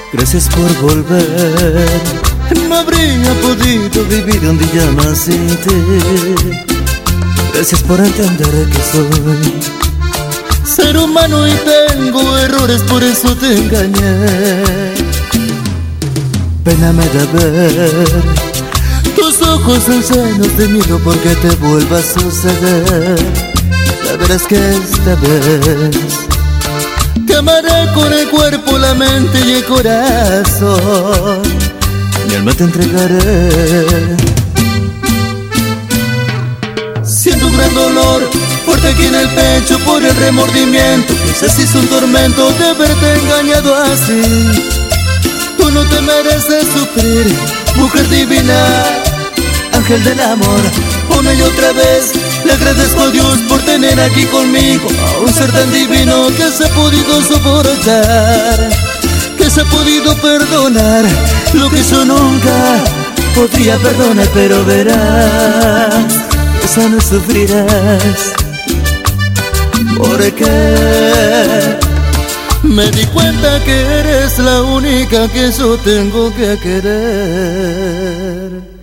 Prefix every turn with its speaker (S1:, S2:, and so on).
S1: Gracias por volver. No habría podido vivir un día más sin ti. Gracias por entender que soy ser humano y tengo errores, por eso te engañé. Pena me da ver tus ojos llenos de miedo porque te vuelva a suceder. La verdad es que esta vez te amaré con el cuerpo, la mente y el corazón. Mi alma te entregaré. Siento un gran dolor fuerte aquí en el pecho por el remordimiento. Quizás hizo un tormento de haberte engañado así. Tú no te mereces sufrir, mujer divina, ángel del amor. Una y otra vez le agradezco a Dios por tener aquí conmigo a un ser tan divino que se ha podido soportar, que se ha podido perdonar lo que yo nunca podría perdonar. Pero verás, esa no sufrirás, porque me di cuenta que eres la única que yo tengo que querer.